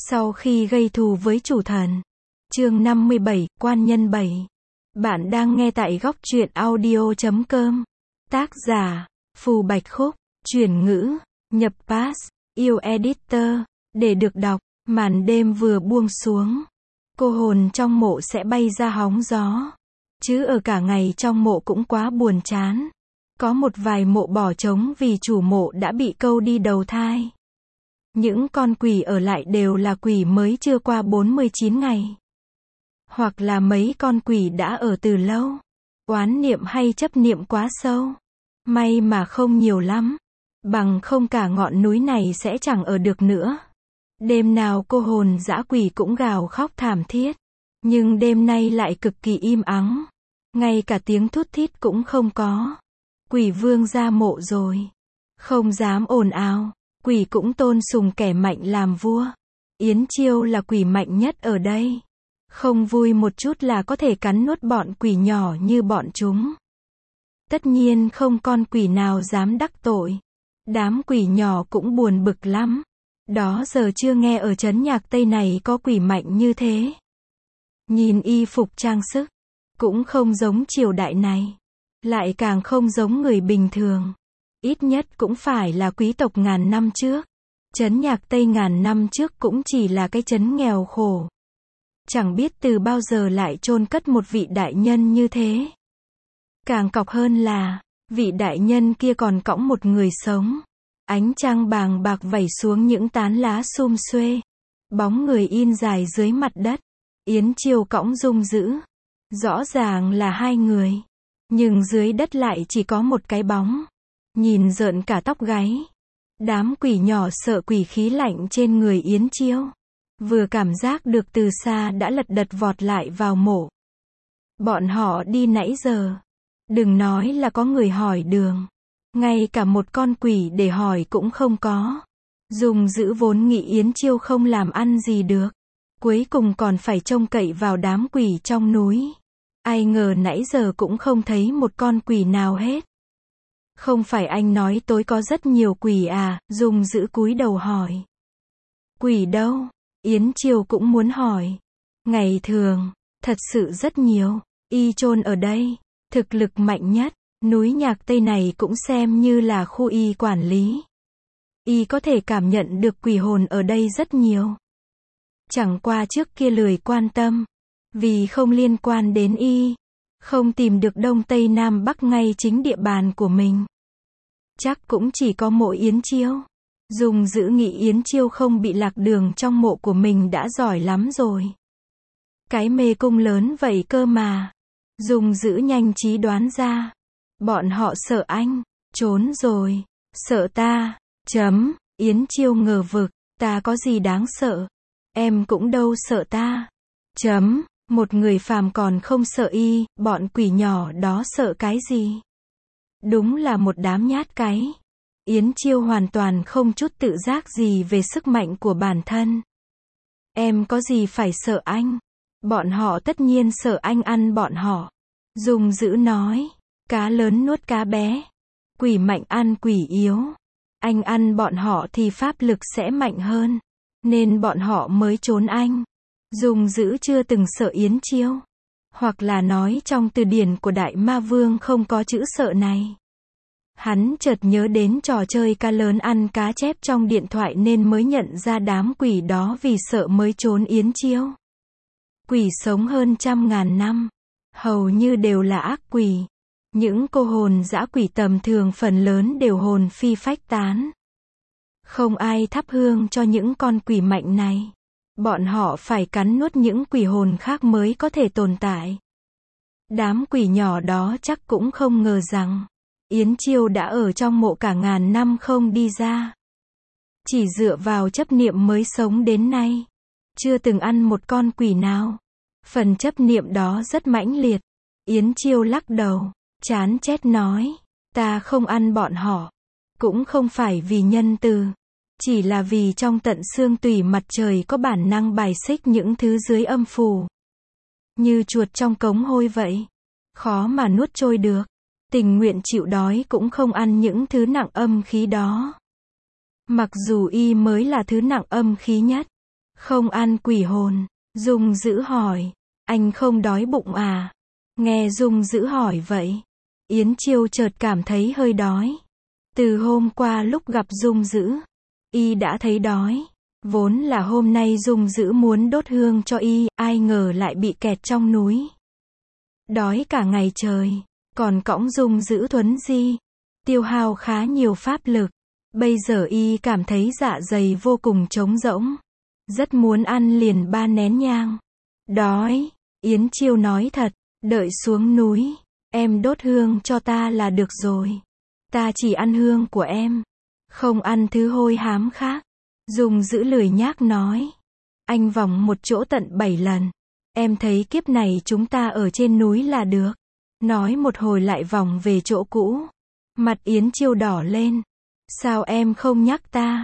Sau khi gây thù với chủ thần. Chương 57, Quan Nhân 7. Bạn đang nghe tại góc truyện audio.com. Tác giả, Phù Bạch Khúc, chuyển ngữ, nhập pass, yêu editor, để được đọc. Màn đêm vừa buông xuống. Cô hồn trong mộ sẽ bay ra hóng gió. Chứ ở cả ngày trong mộ cũng quá buồn chán. Có một vài mộ bỏ trống vì chủ mộ đã bị câu đi đầu thai. Những con quỷ ở lại đều là quỷ mới chưa qua 49 ngày. Hoặc là mấy con quỷ đã ở từ lâu. Oán niệm hay chấp niệm quá sâu. May mà không nhiều lắm. Bằng không cả ngọn núi này sẽ chẳng ở được nữa. Đêm nào cô hồn dã quỷ cũng gào khóc thảm thiết. Nhưng đêm nay lại cực kỳ im ắng. Ngay cả tiếng thút thít cũng không có. Quỷ vương ra mộ rồi. Không dám ồn ào. Quỷ cũng tôn sùng kẻ mạnh làm vua. Yến Chiêu là quỷ mạnh nhất ở đây. Không vui một chút là có thể cắn nuốt bọn quỷ nhỏ như bọn chúng. Tất nhiên không con quỷ nào dám đắc tội. Đám quỷ nhỏ cũng buồn bực lắm. Đó giờ chưa nghe ở trấn Nhạc Tây này có quỷ mạnh như thế. Nhìn y phục trang sức, cũng không giống triều đại này. Lại càng không giống người bình thường. Ít nhất cũng phải là quý tộc ngàn năm trước. Trấn Nhạc Tây ngàn năm trước cũng chỉ là cái trấn nghèo khổ. Chẳng biết từ bao giờ lại chôn cất một vị đại nhân như thế. Càng cọc hơn là, vị đại nhân kia còn cõng một người sống. Ánh trăng bàng bạc vẩy xuống những tán lá sum xuê. Bóng người in dài dưới mặt đất. Yến Chiêu cõng Dung Dữ. Rõ ràng là hai người. Nhưng dưới đất lại chỉ có một cái bóng. Nhìn rợn cả tóc gáy. Đám quỷ nhỏ sợ quỷ khí lạnh trên người Yến Chiêu. Vừa cảm giác được từ xa đã lật đật vọt lại vào mộ. Bọn họ đi nãy giờ. Đừng nói là có người hỏi đường. Ngay cả một con quỷ để hỏi cũng không có. Dung Dữ vốn nghĩ Yến Chiêu không làm ăn gì được. Cuối cùng còn phải trông cậy vào đám quỷ trong núi. Ai ngờ nãy giờ cũng không thấy một con quỷ nào hết. Không phải anh nói tối có rất nhiều quỷ à? Dung Dữ cúi đầu hỏi. Quỷ đâu? Yến Chiêu cũng muốn hỏi. Ngày thường, thật sự rất nhiều. Y chôn ở đây. Thực lực mạnh nhất. Núi Nhạc Tây này cũng xem như là khu y quản lý. Y có thể cảm nhận được quỷ hồn ở đây rất nhiều. Chẳng qua trước kia lười quan tâm. Vì không liên quan đến y. Không tìm được Đông Tây Nam Bắc ngay chính địa bàn của mình. Chắc cũng chỉ có mộ Yến Chiêu. Dung Dữ nghĩ Yến Chiêu không bị lạc đường trong mộ của mình đã giỏi lắm rồi. Cái mê cung lớn vậy cơ mà. Dung Dữ nhanh trí đoán ra. Bọn họ sợ anh. Trốn rồi. Sợ ta. Yến Chiêu ngờ vực. Ta có gì đáng sợ. Em cũng đâu sợ ta. Một người phàm còn không sợ y. Bọn quỷ nhỏ đó sợ cái gì? Đúng là một đám nhát cái. Yến Chiêu hoàn toàn không chút tự giác gì về sức mạnh của bản thân. Em có gì phải sợ anh? Bọn họ tất nhiên sợ anh ăn bọn họ. Dung Dữ nói. Cá lớn nuốt cá bé. Quỷ mạnh ăn quỷ yếu. Anh ăn bọn họ thì pháp lực sẽ mạnh hơn. Nên bọn họ mới trốn anh. Dung Dữ chưa từng sợ Yến Chiêu. Hoặc là nói trong từ điển của Đại Ma Vương không có chữ sợ này. Hắn chợt nhớ đến trò chơi cá lớn ăn cá chép trong điện thoại nên mới nhận ra đám quỷ đó vì sợ mới trốn Yến Chiêu. Quỷ sống hơn 100.000 năm. Hầu như đều là ác quỷ. Những cô hồn dã quỷ tầm thường phần lớn đều hồn phi phách tán. Không ai thắp hương cho những con quỷ mạnh này. Bọn họ phải cắn nuốt những quỷ hồn khác mới có thể tồn tại. Đám quỷ nhỏ đó chắc cũng không ngờ rằng Yến Chiêu đã ở trong mộ cả ngàn năm không đi ra. Chỉ dựa vào chấp niệm mới sống đến nay. Chưa từng ăn một con quỷ nào. Phần chấp niệm đó rất mãnh liệt. Yến Chiêu lắc đầu, chán chét nói. Ta không ăn bọn họ. Cũng không phải vì nhân từ. Chỉ là vì trong tận xương tủy mặt trời có bản năng bài xích những thứ dưới âm phủ. Như chuột trong cống hôi vậy. Khó mà nuốt trôi được. Tình nguyện chịu đói cũng không ăn những thứ nặng âm khí đó. Mặc dù y mới là thứ nặng âm khí nhất. Không ăn quỷ hồn. Dung Dữ hỏi. Anh không đói bụng à? Nghe Dung Dữ hỏi vậy, Yến Chiêu chợt cảm thấy hơi đói. Từ hôm qua lúc gặp Dung Dữ, y đã thấy đói. Vốn là hôm nay Dung Dữ muốn đốt hương cho y, ai ngờ lại bị kẹt trong núi. Đói cả ngày trời, còn cõng Dung Dữ thuấn di, tiêu hao khá nhiều pháp lực. Bây giờ y cảm thấy dạ dày vô cùng trống rỗng, rất muốn ăn liền 3 nén nhang. Đói, Yến Chiêu nói thật, đợi xuống núi, em đốt hương cho ta là được rồi. Ta chỉ ăn hương của em, không ăn thứ hôi hám khác. Dung Dữ lười nhác nói. Anh vòng một chỗ tận 7 lần. Em thấy kiếp này chúng ta ở trên núi là được. Nói một hồi lại vòng về chỗ cũ. Mặt Yến Chiêu đỏ lên. Sao em không nhắc ta?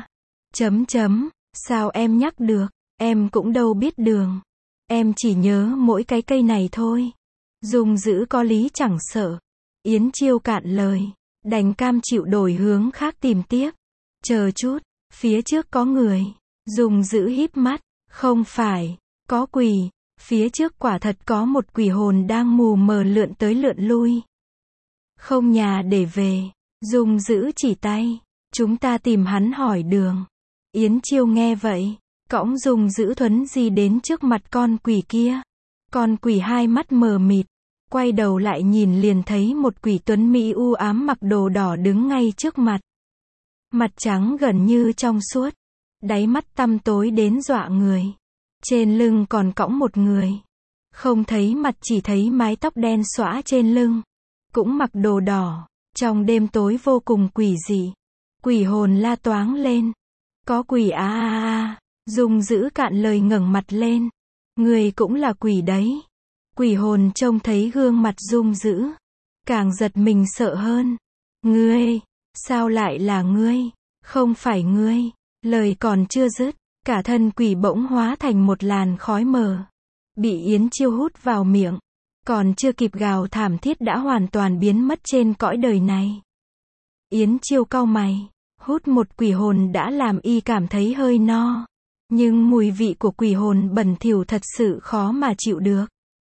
Sao em nhắc được? Em cũng đâu biết đường. Em chỉ nhớ mỗi cái cây này thôi. Dung Dữ có lý chẳng sợ. Yến Chiêu cạn lời, đành cam chịu đổi hướng khác tìm tiếp. Chờ chút, phía trước có người. Dung Dữ híp mắt. Không phải, có quỷ. Phía trước quả thật có một quỷ hồn đang mù mờ lượn tới lượn lui. Không nhà để về. Dung Dữ chỉ tay. Chúng ta tìm hắn hỏi đường. Yến Chiêu nghe vậy, cõng Dung Dữ thuấn di đến trước mặt con quỷ kia. Con quỷ hai mắt mờ mịt, quay đầu lại nhìn liền thấy một quỷ tuấn mỹ u ám mặc đồ đỏ đứng ngay trước mặt. Mặt trắng gần như trong suốt, đáy mắt tăm tối đến dọa người. Trên lưng còn cõng một người. Không thấy mặt chỉ thấy mái tóc đen xõa trên lưng. Cũng mặc đồ đỏ, trong đêm tối vô cùng quỷ dị. Quỷ hồn la toáng lên. Có quỷ à. Dung Dữ cạn lời ngẩng mặt lên. Người cũng là quỷ đấy. Quỷ hồn trông thấy gương mặt Dung Dữ, càng giật mình sợ hơn. Ngươi, sao lại là ngươi? Không phải ngươi. Lời còn chưa dứt, cả thân quỷ bỗng hóa thành một làn khói mờ. Bị Yến Chiêu hút vào miệng. Còn chưa kịp gào thảm thiết đã hoàn toàn biến mất trên cõi đời này. Yến Chiêu cau mày. Hút một quỷ hồn đã làm y cảm thấy hơi no. Nhưng mùi vị của quỷ hồn bẩn thỉu thật sự khó mà chịu được.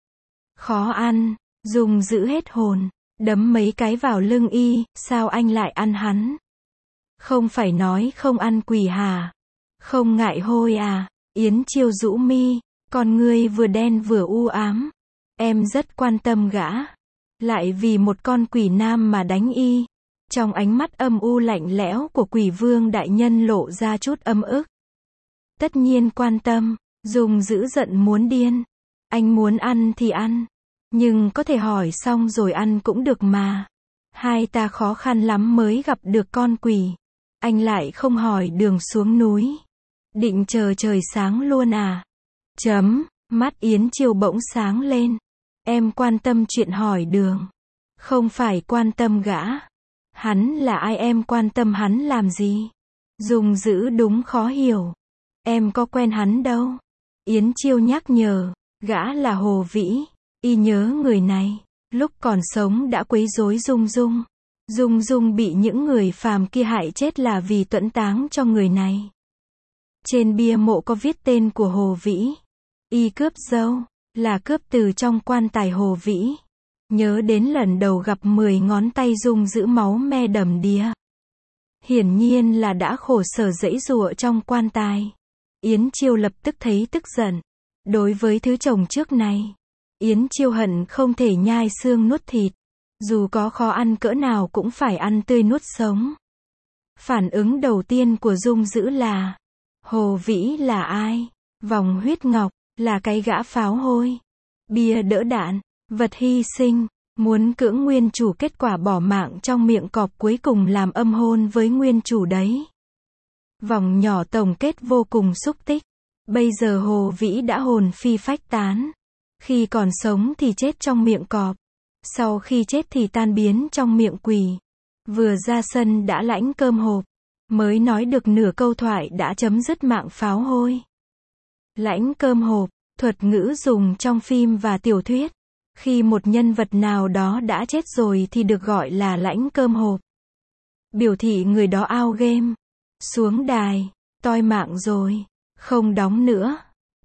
Khó ăn. Dung Dữ hết hồn, đấm mấy cái vào lưng y. Sao anh lại ăn hắn? Không phải nói không ăn quỷ hả? Không ngại hôi à? Yến Chiêu rũ mi, con ngươi vừa đen vừa u ám. Em rất quan tâm gã. Lại vì một con quỷ nam mà đánh y. Trong ánh mắt âm u lạnh lẽo của quỷ vương đại nhân lộ ra chút âm ức. Tất nhiên quan tâm. Dung Dữ giận muốn điên. Anh muốn ăn thì ăn. Nhưng có thể hỏi xong rồi ăn cũng được mà. Hai ta khó khăn lắm mới gặp được con quỷ. Anh lại không hỏi đường xuống núi. Định chờ trời sáng luôn à? Mắt Yến Chiêu bỗng sáng lên. Em quan tâm chuyện hỏi đường. Không phải quan tâm gã. Hắn là ai em quan tâm hắn làm gì? Dung Dữ đúng khó hiểu. Em có quen hắn đâu. Yến Chiêu nhắc nhở. Gã là Hồ Vĩ. Y nhớ người này. Lúc còn sống đã quấy rối Dung Dung. Dung Dung bị những người phàm kia hại chết là vì tuẫn táng cho người này. Trên bia mộ có viết tên của Hồ Vĩ. Y cướp dâu, là cướp từ trong quan tài Hồ Vĩ. Nhớ đến lần đầu gặp 10 ngón tay Dung Dữ máu me đầm đìa. Hiển nhiên là đã khổ sở giãy giụa trong quan tài. Yến Chiêu lập tức thấy tức giận. Đối với thứ chồng trước này, Yến Chiêu hận không thể nhai xương nuốt thịt. Dù có khó ăn cỡ nào cũng phải ăn tươi nuốt sống. Phản ứng đầu tiên của Dung Dữ là: Hồ Vĩ là ai? Vòng huyết ngọc, là cái gã pháo hôi. Bia đỡ đạn, vật hy sinh, muốn cưỡng nguyên chủ kết quả bỏ mạng trong miệng cọp cuối cùng làm âm hôn với nguyên chủ đấy. Vòng nhỏ tổng kết vô cùng xúc tích. Bây giờ Hồ Vĩ đã hồn phi phách tán. Khi còn sống thì chết trong miệng cọp. Sau khi chết thì tan biến trong miệng quỷ. Vừa ra sân đã lãnh cơm hộp. Mới nói được nửa câu thoại đã chấm dứt mạng pháo hôi. Lãnh cơm hộp, thuật ngữ dùng trong phim và tiểu thuyết. Khi một nhân vật nào đó đã chết rồi thì được gọi là lãnh cơm hộp. Biểu thị người đó out game. Xuống đài, toi mạng rồi. Không đóng nữa.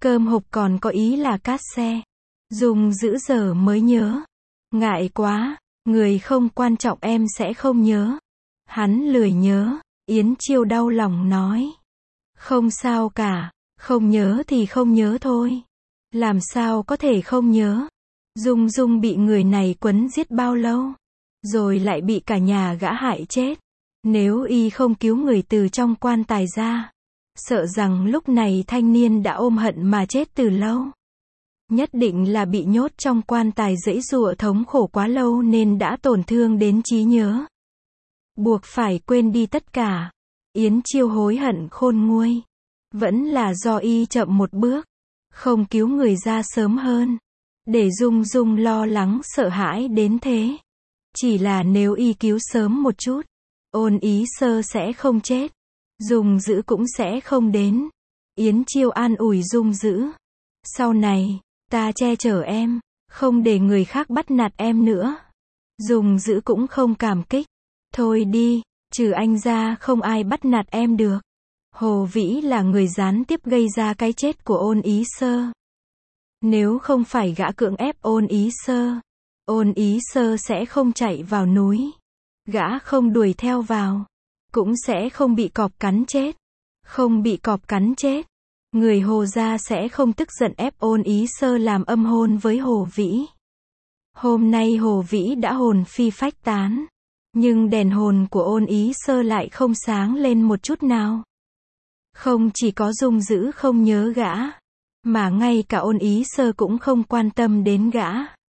Cơm hộp còn có ý là cát xe. Dung dữ giờ mới nhớ. Ngại quá, người không quan trọng em sẽ không nhớ. Hắn lười nhớ, Yến Chiêu đau lòng nói. Không sao cả, không nhớ thì không nhớ thôi. Làm sao có thể không nhớ. Dung Dung bị người này quấn giết bao lâu, rồi lại bị cả nhà gã hại chết. Nếu y không cứu người từ trong quan tài ra, sợ rằng lúc này thanh niên đã ôm hận mà chết từ lâu. Nhất định là bị nhốt trong quan tài giãy giụa thống khổ quá lâu nên đã tổn thương đến trí nhớ. Buộc phải quên đi tất cả. Yến Chiêu hối hận khôn nguôi. Vẫn là do y chậm một bước, không cứu người ra sớm hơn, để Dung Dung lo lắng sợ hãi đến thế. Chỉ là nếu y cứu sớm một chút, Ôn Ý Sơ sẽ không chết, Dung Dữ cũng sẽ không đến. Yến Chiêu an ủi Dung Dữ. Sau này, ta che chở em, không để người khác bắt nạt em nữa. Dung Dữ cũng không cảm kích. Thôi đi, trừ anh ra không ai bắt nạt em được. Hồ Vĩ là người gián tiếp gây ra cái chết của Ôn Ý Sơ. Nếu không phải gã cưỡng ép Ôn Ý Sơ sẽ không chạy vào núi. Gã không đuổi theo vào, cũng sẽ không bị cọp cắn chết. Không bị cọp cắn chết, người Hồ gia sẽ không tức giận ép Ôn Ý Sơ làm âm hôn với Hồ Vĩ. Hôm nay Hồ Vĩ đã hồn phi phách tán, nhưng đèn hồn của Ôn Ý Sơ lại không sáng lên một chút nào. Không chỉ có Dung Dữ không nhớ gã, mà ngay cả Ôn Ý Sơ cũng không quan tâm đến gã.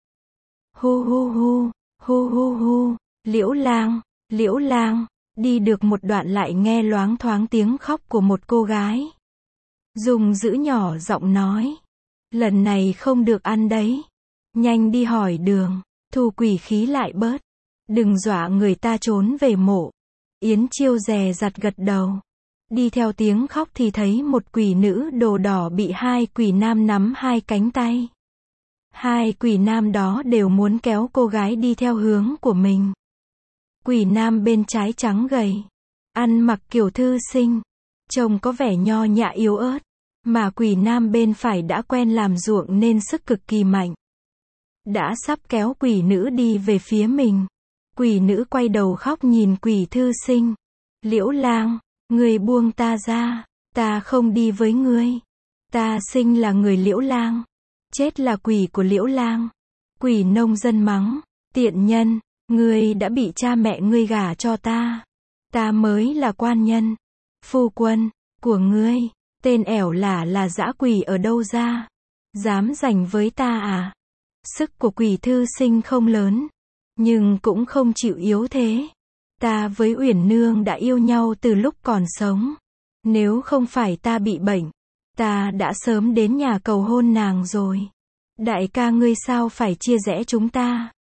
Hu hu hu, hu hu hu, Liễu Lang, đi được một đoạn lại nghe loáng thoáng tiếng khóc của một cô gái. Dung Dữ nhỏ giọng nói, lần này không được ăn đấy. Nhanh đi hỏi đường, thu quỷ khí lại bớt. Đừng dọa người ta trốn về mộ. Yến Chiêu dè dặt gật đầu. Đi theo tiếng khóc thì thấy một quỷ nữ đồ đỏ bị hai quỷ nam nắm hai cánh tay. Hai quỷ nam đó đều muốn kéo cô gái đi theo hướng của mình. Quỷ nam bên trái trắng gầy, ăn mặc kiểu thư sinh, trông có vẻ nho nhã yếu ớt, mà quỷ nam bên phải đã quen làm ruộng nên sức cực kỳ mạnh. Đã sắp kéo quỷ nữ đi về phía mình. Quỷ nữ quay đầu khóc nhìn quỷ thư sinh. Liễu Lang, ngươi buông ta ra, ta không đi với ngươi. Ta sinh là người Liễu Lang, chết là quỷ của Liễu Lang. Quỷ nông dân mắng, tiện nhân, ngươi đã bị cha mẹ ngươi gả cho ta. Ta mới là quan nhân, phu quân của ngươi. Tên ẻo là dã quỷ ở đâu ra, dám giành với ta à? Sức của quỷ thư sinh không lớn, nhưng cũng không chịu yếu thế. Ta với Uyển Nương đã yêu nhau từ lúc còn sống. Nếu không phải ta bị bệnh, ta đã sớm đến nhà cầu hôn nàng rồi. Đại ca ngươi sao phải chia rẽ chúng ta?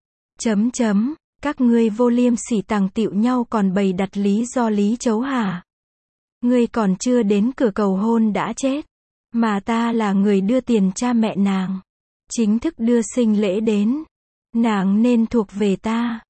Các ngươi vô liêm sỉ tàng tịu nhau còn bày đặt lý do lý chấu hả? Ngươi còn chưa đến cửa cầu hôn đã chết. Mà ta là người đưa tiền cha mẹ nàng, chính thức đưa sinh lễ đến. Nàng nên thuộc về ta.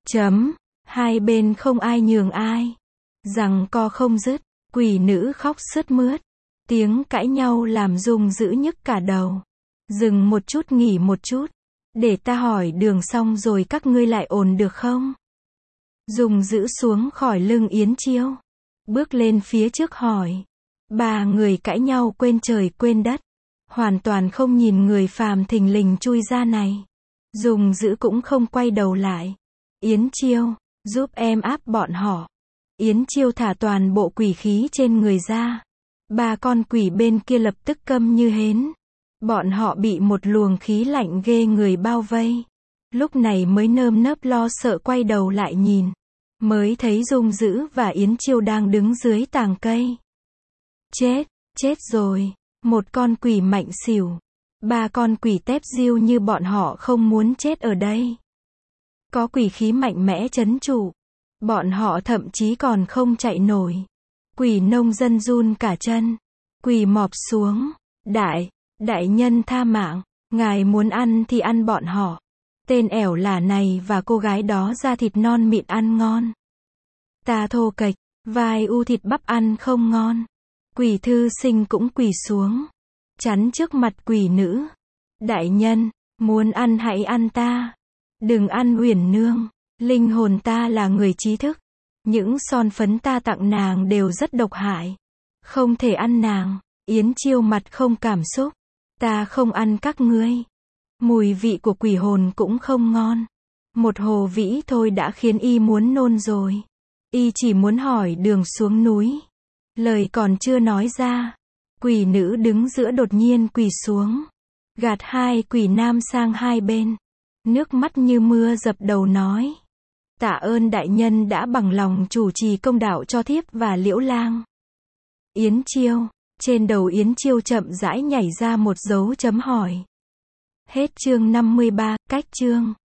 Hai bên không ai nhường ai. Giằng co không dứt. Quỷ nữ khóc sướt mướt. Tiếng cãi nhau làm Dung Dữ nhức cả đầu. Dừng một chút nghỉ một chút. Để ta hỏi đường xong rồi các ngươi lại ổn được không? Dung Dữ xuống khỏi lưng Yến Chiêu, bước lên phía trước hỏi. Ba người cãi nhau quên trời quên đất, hoàn toàn không nhìn người phàm thình lình chui ra này. Dung Dữ cũng không quay đầu lại. Yến Chiêu, giúp em áp bọn họ. Yến Chiêu thả toàn bộ quỷ khí trên người ra. Ba con quỷ bên kia lập tức câm như hến. Bọn họ bị một luồng khí lạnh ghê người bao vây. Lúc này mới nơm nớp lo sợ quay đầu lại nhìn. Mới thấy Dung Dữ và Yến Chiêu đang đứng dưới tàng cây. Chết rồi. Một con quỷ mạnh xỉu. Ba con quỷ tép diêu như bọn họ không muốn chết ở đây. Có quỷ khí mạnh mẽ trấn trụ. Bọn họ thậm chí còn không chạy nổi. Quỷ nông dân run cả chân. Quỳ mọp xuống. Đại nhân tha mạng. Ngài muốn ăn thì ăn bọn họ. Tên ẻo lả này và cô gái đó da thịt non mịn ăn ngon. Ta thô kệch, vai u thịt bắp ăn không ngon. Quỷ thư sinh cũng quỳ xuống. chắn trước mặt quỷ nữ. Đại nhân, muốn ăn hãy ăn ta. Đừng ăn Uyển nương. Linh hồn ta là người trí thức. Những son phấn ta tặng nàng đều rất độc hại. Không thể ăn nàng. Yến Chiêu mặt không cảm xúc. Ta không ăn các ngươi. Mùi vị của quỷ hồn cũng không ngon. Một hồ vĩ thôi đã khiến y muốn nôn rồi. Y chỉ muốn hỏi đường xuống núi. Lời còn chưa nói ra. Quỷ nữ đứng giữa đột nhiên quỳ xuống. Gạt hai quỷ nam sang hai bên. Nước mắt như mưa dập đầu nói. Tạ ơn đại nhân đã bằng lòng chủ trì công đạo cho thiếp và Liễu Lang. Yến Chiêu. Trên đầu Yến Chiêu chậm rãi nhảy ra một dấu chấm hỏi. Hết chương 53, cách chương.